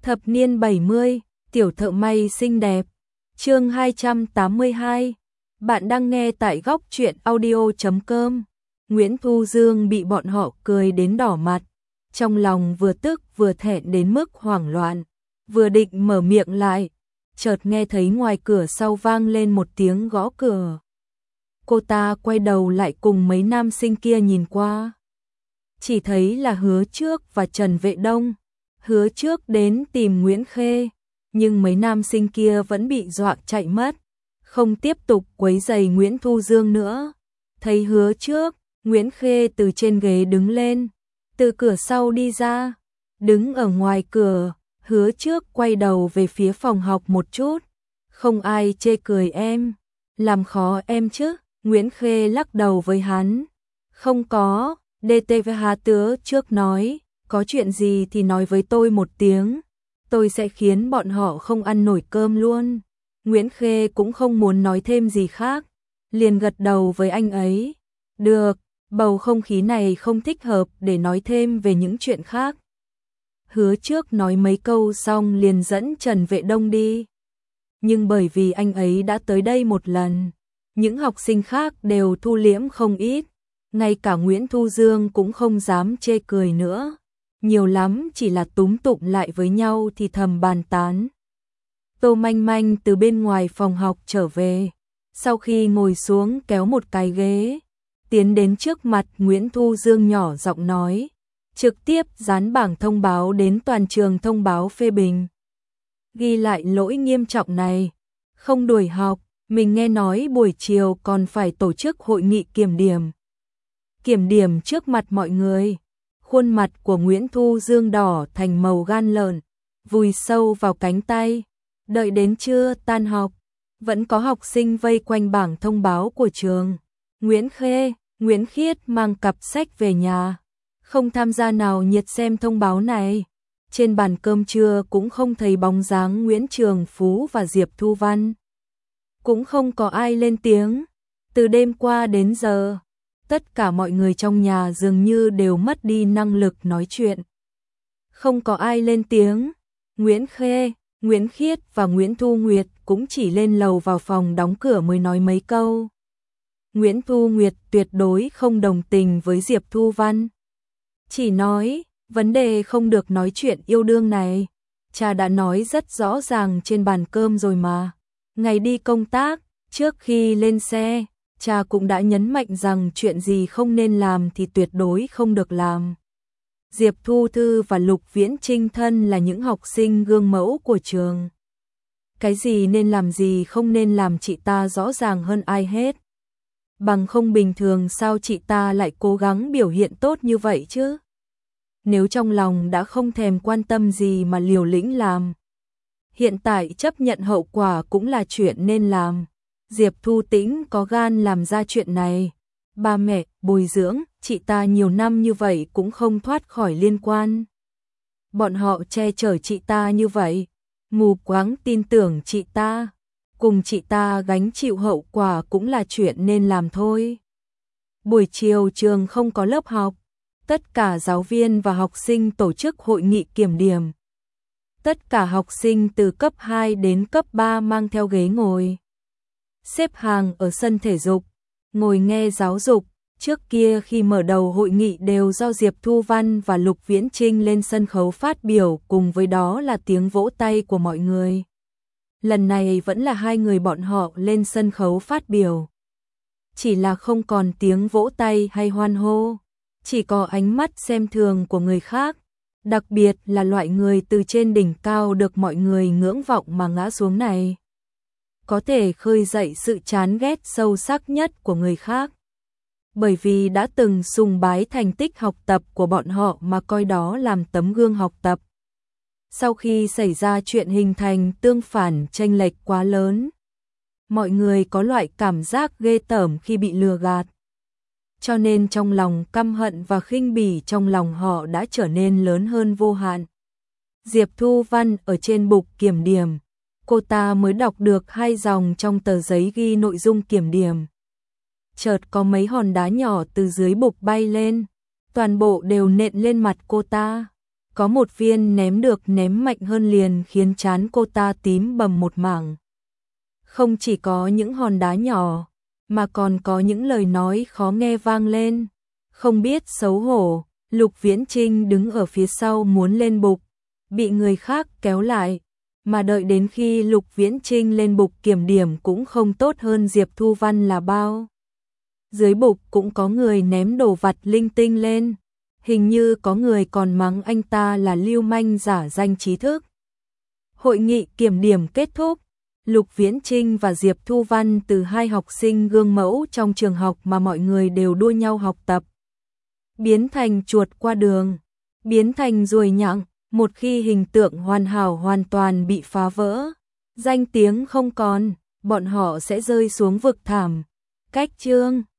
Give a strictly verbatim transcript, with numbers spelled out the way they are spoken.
Thập niên bảy mươi, tiểu thợ may xinh đẹp. Chương hai trăm tám mươi hai. Bạn đang nghe tại góc truyện audio chấm com. Nguyễn Thu Dương bị bọn họ cười đến đỏ mặt, trong lòng vừa tức vừa thẹn đến mức hoảng loạn, vừa định mở miệng lại, chợt nghe thấy ngoài cửa sau vang lên một tiếng gõ cửa. Cô ta quay đầu lại cùng mấy nam sinh kia nhìn qua, chỉ thấy là Hứa Trước và Trần Vệ Đông. Hứa Trước đến tìm Nguyễn Khê, nhưng mấy nam sinh kia vẫn bị dọa chạy mất, không tiếp tục quấy rầy Nguyễn Thu Dương nữa. Thấy Hứa Trước, Nguyễn Khê từ trên ghế đứng lên, từ cửa sau đi ra, đứng ở ngoài cửa. Hứa Trước quay đầu về phía phòng học một chút. Không ai chê cười em, làm khó em chứ? Nguyễn Khê lắc đầu với hắn. Không có, đê tê vê Hà Tứa Trước nói, có chuyện gì thì nói với tôi một tiếng, tôi sẽ khiến bọn họ không ăn nổi cơm luôn. Nguyễn Khê cũng không muốn nói thêm gì khác, liền gật đầu với anh ấy. Được, bầu không khí này không thích hợp để nói thêm về những chuyện khác. Hứa Trước nói mấy câu xong liền dẫn Trần Vệ Đông đi. Nhưng bởi vì anh ấy đã tới đây một lần, những học sinh khác đều thu liễm không ít, ngay cả Nguyễn Thu Dương cũng không dám chê cười nữa. Nhiều lắm chỉ là túm tụm lại với nhau thì thầm bàn tán. Tô Manh Manh từ bên ngoài phòng học trở về, sau khi ngồi xuống kéo một cái ghế, tiến đến trước mặt Nguyễn Thu Dương nhỏ giọng nói, trực tiếp dán bảng thông báo đến toàn trường thông báo phê bình. Ghi lại lỗi nghiêm trọng này, không đuổi học, mình nghe nói buổi chiều còn phải tổ chức hội nghị kiểm điểm. Kiểm điểm trước mặt mọi người. Khuôn mặt của Nguyễn Thu Dương đỏ thành màu gan lợn, vùi sâu vào cánh tay. Đợi đến trưa tan học, vẫn có học sinh vây quanh bảng thông báo của trường. Nguyễn Khê, Nguyễn Khiết mang cặp sách về nhà, không tham gia nào nhiệt xem thông báo này. Trên bàn cơm trưa cũng không thấy bóng dáng Nguyễn Trường Phú và Diệp Thu Văn. Cũng không có ai lên tiếng. Từ đêm qua đến giờ, tất cả mọi người trong nhà dường như đều mất đi năng lực nói chuyện. Không có ai lên tiếng. Nguyễn Khê, Nguyễn Khiết và Nguyễn Thu Nguyệt cũng chỉ lên lầu vào phòng đóng cửa mới nói mấy câu. Nguyễn Thu Nguyệt tuyệt đối không đồng tình với Diệp Thu Văn. Chỉ nói, vấn đề không được nói chuyện yêu đương này. Cha đã nói rất rõ ràng trên bàn cơm rồi mà. Ngày đi công tác, trước khi lên xe, cha cũng đã nhấn mạnh rằng chuyện gì không nên làm thì tuyệt đối không được làm. Diệp Thu Thư và Lục Viễn Trinh thân là những học sinh gương mẫu của trường. Cái gì nên làm gì không nên làm chị ta rõ ràng hơn ai hết. Bằng không bình thường sao chị ta lại cố gắng biểu hiện tốt như vậy chứ? Nếu trong lòng đã không thèm quan tâm gì mà liều lĩnh làm, hiện tại chấp nhận hậu quả cũng là chuyện nên làm. Diệp Thu Tĩnh có gan làm ra chuyện này. Ba mẹ, bồi dưỡng, chị ta nhiều năm như vậy cũng không thoát khỏi liên quan. Bọn họ che chở chị ta như vậy, mù quáng tin tưởng chị ta, cùng chị ta gánh chịu hậu quả cũng là chuyện nên làm thôi. Buổi chiều trường không có lớp học, tất cả giáo viên và học sinh tổ chức hội nghị kiểm điểm. Tất cả học sinh từ cấp hai đến cấp ba mang theo ghế ngồi, xếp hàng ở sân thể dục, ngồi nghe giáo dục. Trước kia khi mở đầu hội nghị đều do Diệp Thu Văn và Lục Viễn Trinh lên sân khấu phát biểu, cùng với đó là tiếng vỗ tay của mọi người. Lần này vẫn là hai người bọn họ lên sân khấu phát biểu. Chỉ là không còn tiếng vỗ tay hay hoan hô, chỉ có ánh mắt xem thường của người khác, đặc biệt là loại người từ trên đỉnh cao được mọi người ngưỡng vọng mà ngã xuống này. Có thể khơi dậy sự chán ghét sâu sắc nhất của người khác. Bởi vì đã từng sùng bái thành tích học tập của bọn họ mà coi đó làm tấm gương học tập. Sau khi xảy ra chuyện hình thành tương phản chênh lệch quá lớn, mọi người có loại cảm giác ghê tởm khi bị lừa gạt. Cho nên trong lòng căm hận và khinh bỉ trong lòng họ đã trở nên lớn hơn vô hạn. Diệp Thu Văn ở trên bục kiểm điểm, cô ta mới đọc được hai dòng trong tờ giấy ghi nội dung kiểm điểm. Chợt có mấy hòn đá nhỏ từ dưới bục bay lên, toàn bộ đều nện lên mặt cô ta. có một viên ném được ném mạnh hơn liền khiến trán cô ta tím bầm một mảng. Không chỉ có những hòn đá nhỏ, mà còn có những lời nói khó nghe vang lên. Không biết xấu hổ, Lục Viễn Trinh đứng ở phía sau muốn lên bục, bị người khác kéo lại, mà đợi đến khi Lục Viễn Trinh lên bục kiểm điểm cũng không tốt hơn Diệp Thu Văn là bao. Dưới bục cũng có người ném đồ vặt linh tinh lên, hình như có người còn mắng anh ta là lưu manh giả danh trí thức. Hội nghị kiểm điểm kết thúc, Lục Viễn Trinh và Diệp Thu Văn từ hai học sinh gương mẫu trong trường học mà mọi người đều đua nhau học tập, biến thành chuột qua đường, biến thành ruồi nhặng. Một khi hình tượng hoàn hảo hoàn toàn bị phá vỡ, danh tiếng không còn, bọn họ sẽ rơi xuống vực thẳm. Cách chương